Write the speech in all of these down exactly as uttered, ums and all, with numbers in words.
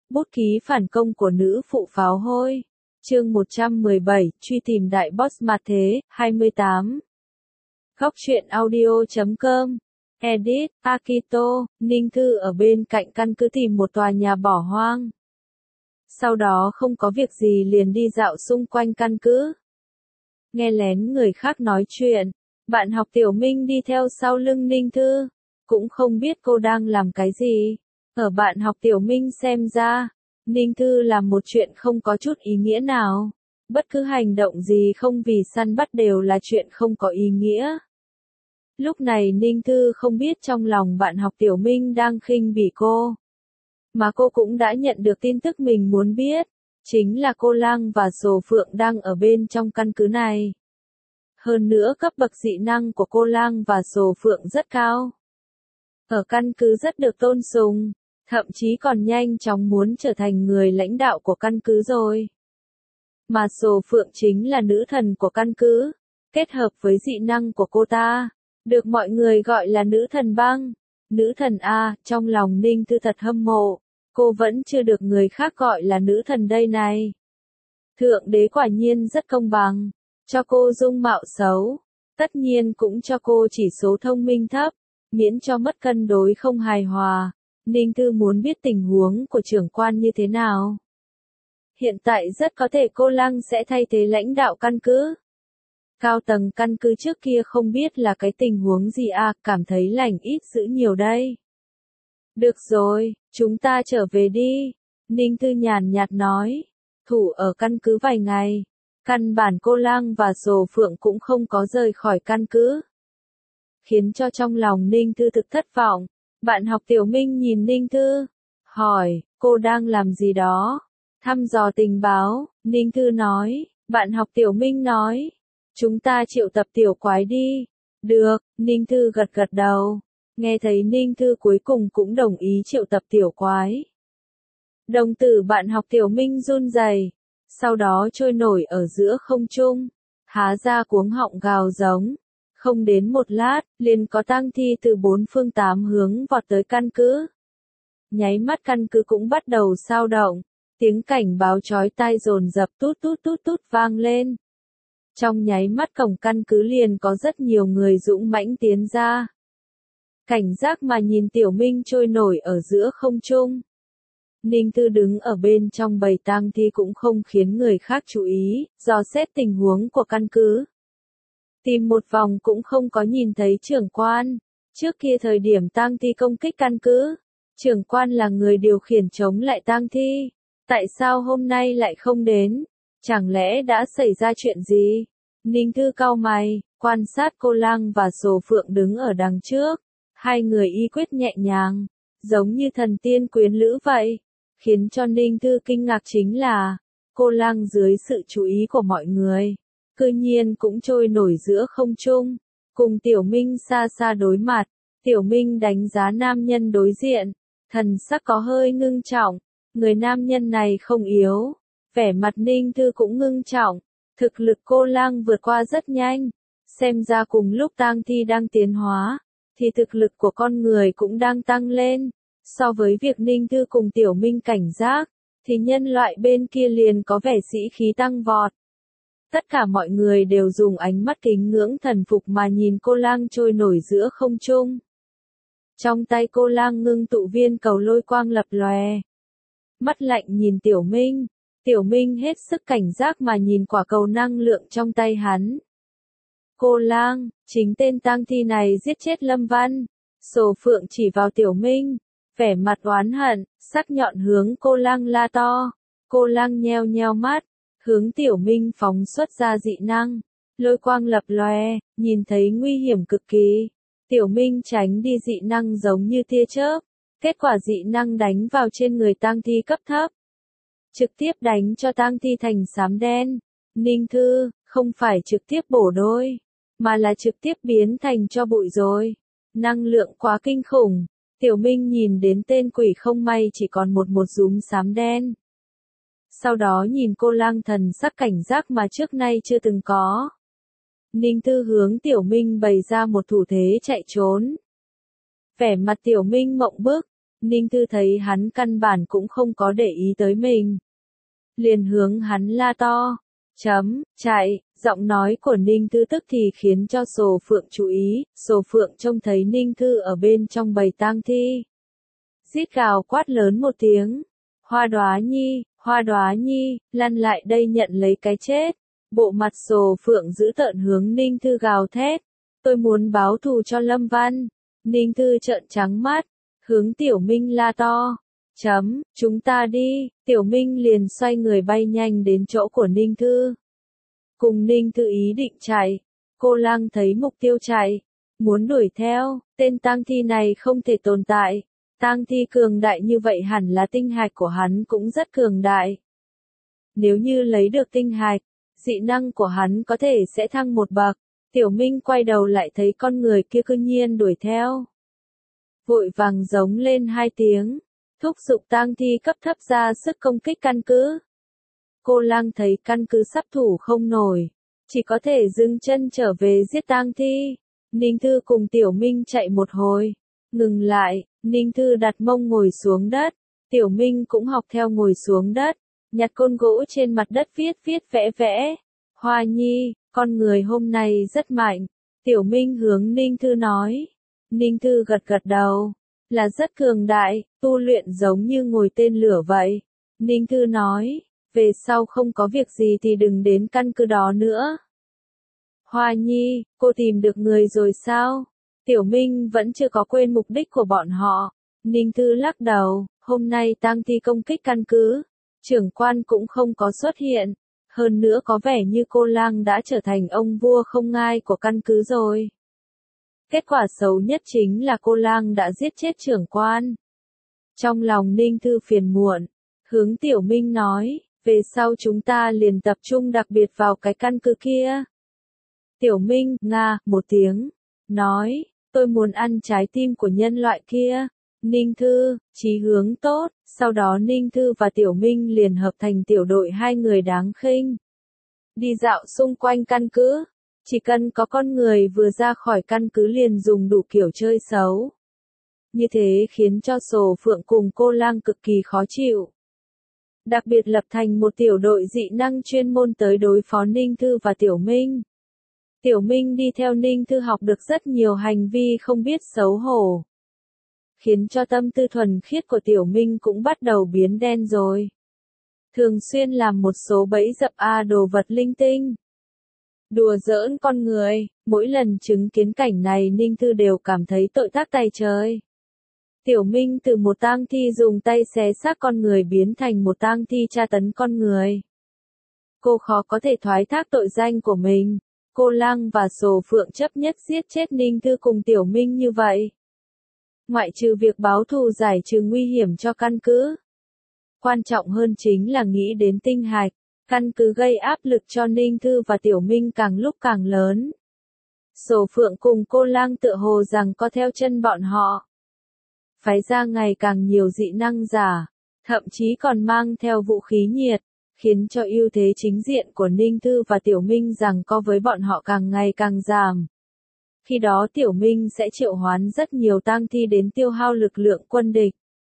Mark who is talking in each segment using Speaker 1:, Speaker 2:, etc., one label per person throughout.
Speaker 1: Bút ký phản công của nữ phụ pháo hôi. Chương một trăm mười bảy, truy tìm đại boss mà thế, hai mươi tám. Góc truyện audio chấm com. Edit, Akito, Ninh Thư ở bên cạnh căn cứ tìm một tòa nhà bỏ hoang. Sau đó không có việc gì liền đi dạo xung quanh căn cứ. Nghe lén người khác nói chuyện, bạn học Tiểu Minh đi theo sau lưng Ninh Thư, cũng không biết cô đang làm cái gì. Ở bạn học Tiểu Minh xem ra, Ninh Thư làm một chuyện không có chút ý nghĩa nào. Bất cứ hành động gì không vì săn bắt đều là chuyện không có ý nghĩa. Lúc này Ninh Thư không biết trong lòng bạn học Tiểu Minh đang khinh bỉ cô. Mà cô cũng đã nhận được tin tức mình muốn biết. Chính là cô Lang và Sồ Phượng đang ở bên trong căn cứ này. Hơn nữa cấp bậc dị năng của cô Lang và Sồ Phượng rất cao. Ở căn cứ rất được tôn sùng, thậm chí còn nhanh chóng muốn trở thành người lãnh đạo của căn cứ rồi. Mà Sồ Phượng chính là nữ thần của căn cứ, kết hợp với dị năng của cô ta, được mọi người gọi là nữ thần băng. Nữ thần A, trong lòng Ninh Thư thật hâm mộ, cô vẫn chưa được người khác gọi là nữ thần đây này. Thượng đế quả nhiên rất công bằng, cho cô dung mạo xấu, tất nhiên cũng cho cô chỉ số thông minh thấp, miễn cho mất cân đối không hài hòa. Ninh Thư muốn biết tình huống của trưởng quan như thế nào. Hiện tại rất có thể cô Lăng sẽ thay thế lãnh đạo căn cứ. Cao tầng căn cứ trước kia không biết là cái tình huống gì à, cảm thấy lành ít dữ nhiều đây. Được rồi, chúng ta trở về đi. Ninh Thư nhàn nhạt nói. Thủ ở căn cứ vài ngày. Căn bản cô Lang và Sồ Phượng cũng không có rời khỏi căn cứ. Khiến cho trong lòng Ninh Thư thực thất vọng. Bạn học Tiểu Minh nhìn Ninh Thư. Hỏi, cô đang làm gì đó? Thăm dò tình báo. Ninh Thư nói. Bạn học Tiểu Minh nói. Chúng ta triệu tập tiểu quái đi. Được, Ninh Thư gật gật đầu. Nghe thấy Ninh Thư cuối cùng cũng đồng ý triệu tập tiểu quái. Đồng tử bạn học Tiểu Minh run rẩy, sau đó trôi nổi ở giữa không trung, há ra cuống họng gào giống. Không đến một lát, liền có tang thi từ bốn phương tám hướng vọt tới căn cứ. Nháy mắt căn cứ cũng bắt đầu sao động, tiếng cảnh báo chói tai dồn dập tút tút tút tút vang lên. Trong nháy mắt cổng căn cứ liền có rất nhiều người dũng mãnh tiến ra. Cảnh giác mà nhìn Tiểu Minh trôi nổi ở giữa không trung. Ninh Thư đứng ở bên trong bầy tang thi cũng không khiến người khác chú ý, dò xét tình huống của căn cứ. Tìm một vòng cũng không có nhìn thấy trưởng quan. Trước kia thời điểm tang thi công kích căn cứ, trưởng quan là người điều khiển chống lại tang thi. Tại sao hôm nay lại không đến? Chẳng lẽ đã xảy ra chuyện gì? Ninh Thư cau mày, quan sát cô Lang và Sồ Phượng đứng ở đằng trước. Hai người y quyết nhẹ nhàng, giống như thần tiên quyến lữ vậy. Khiến cho Ninh Thư kinh ngạc chính là, cô Lang dưới sự chú ý của mọi người, cư nhiên cũng trôi nổi giữa không trung, cùng Tiểu Minh xa xa đối mặt. Tiểu Minh đánh giá nam nhân đối diện, thần sắc có hơi ngưng trọng, người nam nhân này không yếu, vẻ mặt Ninh Thư cũng ngưng trọng, thực lực cô Lang vượt qua rất nhanh, xem ra cùng lúc tang thi đang tiến hóa, thì thực lực của con người cũng đang tăng lên. So với việc Ninh Thư cùng Tiểu Minh cảnh giác, thì nhân loại bên kia liền có vẻ sĩ khí tăng vọt. Tất cả mọi người đều dùng ánh mắt kính ngưỡng thần phục mà nhìn cô Lang trôi nổi giữa không trung. Trong tay cô Lang ngưng tụ viên cầu lôi quang lập lòe. Mắt lạnh nhìn Tiểu Minh, Tiểu Minh hết sức cảnh giác mà nhìn quả cầu năng lượng trong tay hắn. Cô Lang, chính tên tang thi này giết chết Lâm Văn. Sồ Phượng chỉ vào Tiểu Minh, vẻ mặt oán hận, sắc nhọn hướng cô Lang la to. Cô Lang nheo nheo mắt, hướng Tiểu Minh phóng xuất ra dị năng. Lôi quang lập lòe, nhìn thấy nguy hiểm cực kỳ. Tiểu Minh tránh đi dị năng giống như tia chớp. Kết quả dị năng đánh vào trên người tang thi cấp thấp. Trực tiếp đánh cho tang thi thành xám đen. Ninh Thư, không phải trực tiếp bổ đôi, mà là trực tiếp biến thành cho bụi rồi. Năng lượng quá kinh khủng. Tiểu Minh nhìn đến tên quỷ không may chỉ còn một một rúm xám đen. Sau đó nhìn cô Lang thần sắc cảnh giác mà trước nay chưa từng có. Ninh Thư hướng Tiểu Minh bày ra một thủ thế chạy trốn. Vẻ mặt Tiểu Minh mộng bức, Ninh Thư thấy hắn căn bản cũng không có để ý tới mình. Liền hướng hắn la to. Chấm, chạy, giọng nói của Ninh Thư tức thì khiến cho Sồ Phượng chú ý, Sồ Phượng trông thấy Ninh Thư ở bên trong bầy tang thi. Rít gào quát lớn một tiếng. Hoa Đóa Nhi, Hoa Đóa Nhi, lăn lại đây nhận lấy cái chết. Bộ mặt Sồ Phượng giữ tợn hướng Ninh Thư gào thét. Tôi muốn báo thù cho Lâm Văn. Ninh Thư trợn trắng mắt, hướng Tiểu Minh la to. Chấm, chúng ta đi, Tiểu Minh liền xoay người bay nhanh đến chỗ của Ninh Thư. Cùng Ninh Thư ý định chạy, Cô Lăng thấy mục tiêu chạy, muốn đuổi theo, tên tang thi này không thể tồn tại. Tang thi cường đại như vậy hẳn là tinh hạch của hắn cũng rất cường đại. Nếu như lấy được tinh hạch, dị năng của hắn có thể sẽ thăng một bậc. Tiểu Minh quay đầu lại thấy con người kia cư nhiên đuổi theo. Vội vàng giống lên hai tiếng, thúc giục tang thi cấp thấp ra sức công kích căn cứ. Cô Lang thấy căn cứ sắp thủ không nổi, chỉ có thể dừng chân trở về giết tang thi. Ninh Thư cùng Tiểu Minh chạy một hồi, ngừng lại, Ninh Thư đặt mông ngồi xuống đất, Tiểu Minh cũng học theo ngồi xuống đất, nhặt côn gỗ trên mặt đất viết viết vẽ vẽ. Hoa Nhi, con người hôm nay rất mạnh, Tiểu Minh hướng Ninh Thư nói. Ninh Thư gật gật đầu, là rất cường đại, tu luyện giống như ngồi tên lửa vậy. Ninh Thư nói, về sau không có việc gì thì đừng đến căn cứ đó nữa. Hoa Nhi, cô tìm được người rồi sao? Tiểu Minh vẫn chưa có quên mục đích của bọn họ. Ninh Thư lắc đầu, hôm nay tang thi công kích căn cứ, trưởng quan cũng không có xuất hiện. Hơn nữa có vẻ như Cô Lang đã trở thành ông vua không ngai của căn cứ rồi. Kết quả xấu nhất chính là Cô Lang đã giết chết trưởng quan. Trong lòng Ninh Thư phiền muộn, hướng Tiểu Minh nói, về sau chúng ta liền tập trung đặc biệt vào cái căn cứ kia. Tiểu Minh, nga, một tiếng, nói, tôi muốn ăn trái tim của nhân loại kia. Ninh Thư, chí hướng tốt, sau đó Ninh Thư và Tiểu Minh liền hợp thành tiểu đội hai người đáng khinh. Đi dạo xung quanh căn cứ, chỉ cần có con người vừa ra khỏi căn cứ liền dùng đủ kiểu chơi xấu. Như thế khiến cho Sồ Phượng cùng Cô Lang cực kỳ khó chịu. Đặc biệt lập thành một tiểu đội dị năng chuyên môn tới đối phó Ninh Thư và Tiểu Minh. Tiểu Minh đi theo Ninh Thư học được rất nhiều hành vi không biết xấu hổ. Khiến cho tâm tư thuần khiết của Tiểu Minh cũng bắt đầu biến đen rồi. Thường xuyên làm một số bẫy dập a đồ vật linh tinh. Đùa giỡn con người, mỗi lần chứng kiến cảnh này Ninh Thư đều cảm thấy tội tác tay trời. Tiểu Minh từ một tang thi dùng tay xé xác con người biến thành một tang thi tra tấn con người. Cô khó có thể thoái thác tội danh của mình. Cô Lang và Sồ Phượng chấp nhất giết chết Ninh Thư cùng Tiểu Minh như vậy. Ngoại trừ việc báo thù giải trừ nguy hiểm cho căn cứ. Quan trọng hơn chính là nghĩ đến tinh hạch, căn cứ gây áp lực cho Ninh Thư và Tiểu Minh càng lúc càng lớn. Sồ Phượng cùng Cô Lang tựa hồ rằng có theo chân bọn họ. Phái ra ngày càng nhiều dị năng giả, thậm chí còn mang theo vũ khí nhiệt, khiến cho ưu thế chính diện của Ninh Thư và Tiểu Minh rằng có với bọn họ càng ngày càng giảm. Khi đó Tiểu Minh sẽ triệu hoán rất nhiều tang thi đến tiêu hao lực lượng quân địch.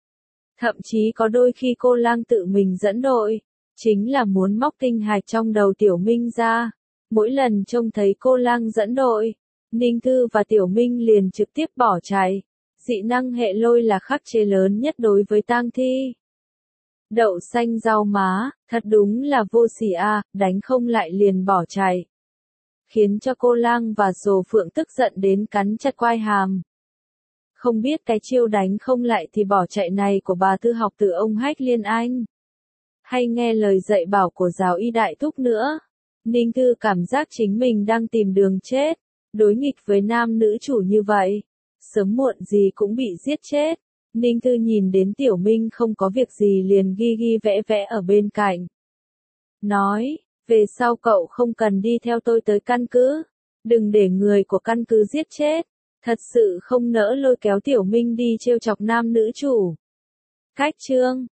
Speaker 1: Thậm chí có đôi khi Cô Lang tự mình dẫn đội, chính là muốn móc tinh hạch trong đầu Tiểu Minh ra. Mỗi lần trông thấy Cô Lang dẫn đội, Ninh Thư và Tiểu Minh liền trực tiếp bỏ chạy. Dị năng hệ lôi là khắc chế lớn nhất đối với tang thi. Đậu xanh rau má, thật đúng là vô sỉ a, đánh không lại liền bỏ chạy. Khiến cho Cô Lang và Sồ Phượng tức giận đến cắn chặt quai hàm. Không biết cái chiêu đánh không lại thì bỏ chạy này của bà Thư học từ ông Hách Liên Anh. Hay nghe lời dạy bảo của giáo y đại thúc nữa. Ninh Thư cảm giác chính mình đang tìm đường chết, đối nghịch với nam nữ chủ như vậy. Sớm muộn gì cũng bị giết chết. Ninh Thư nhìn đến Tiểu Minh không có việc gì liền ghi ghi vẽ vẽ ở bên cạnh. Nói, về sau cậu không cần đi theo tôi tới căn cứ. Đừng để người của căn cứ giết chết. Thật sự không nỡ lôi kéo Tiểu Minh đi trêu chọc nam nữ chủ. Cách chương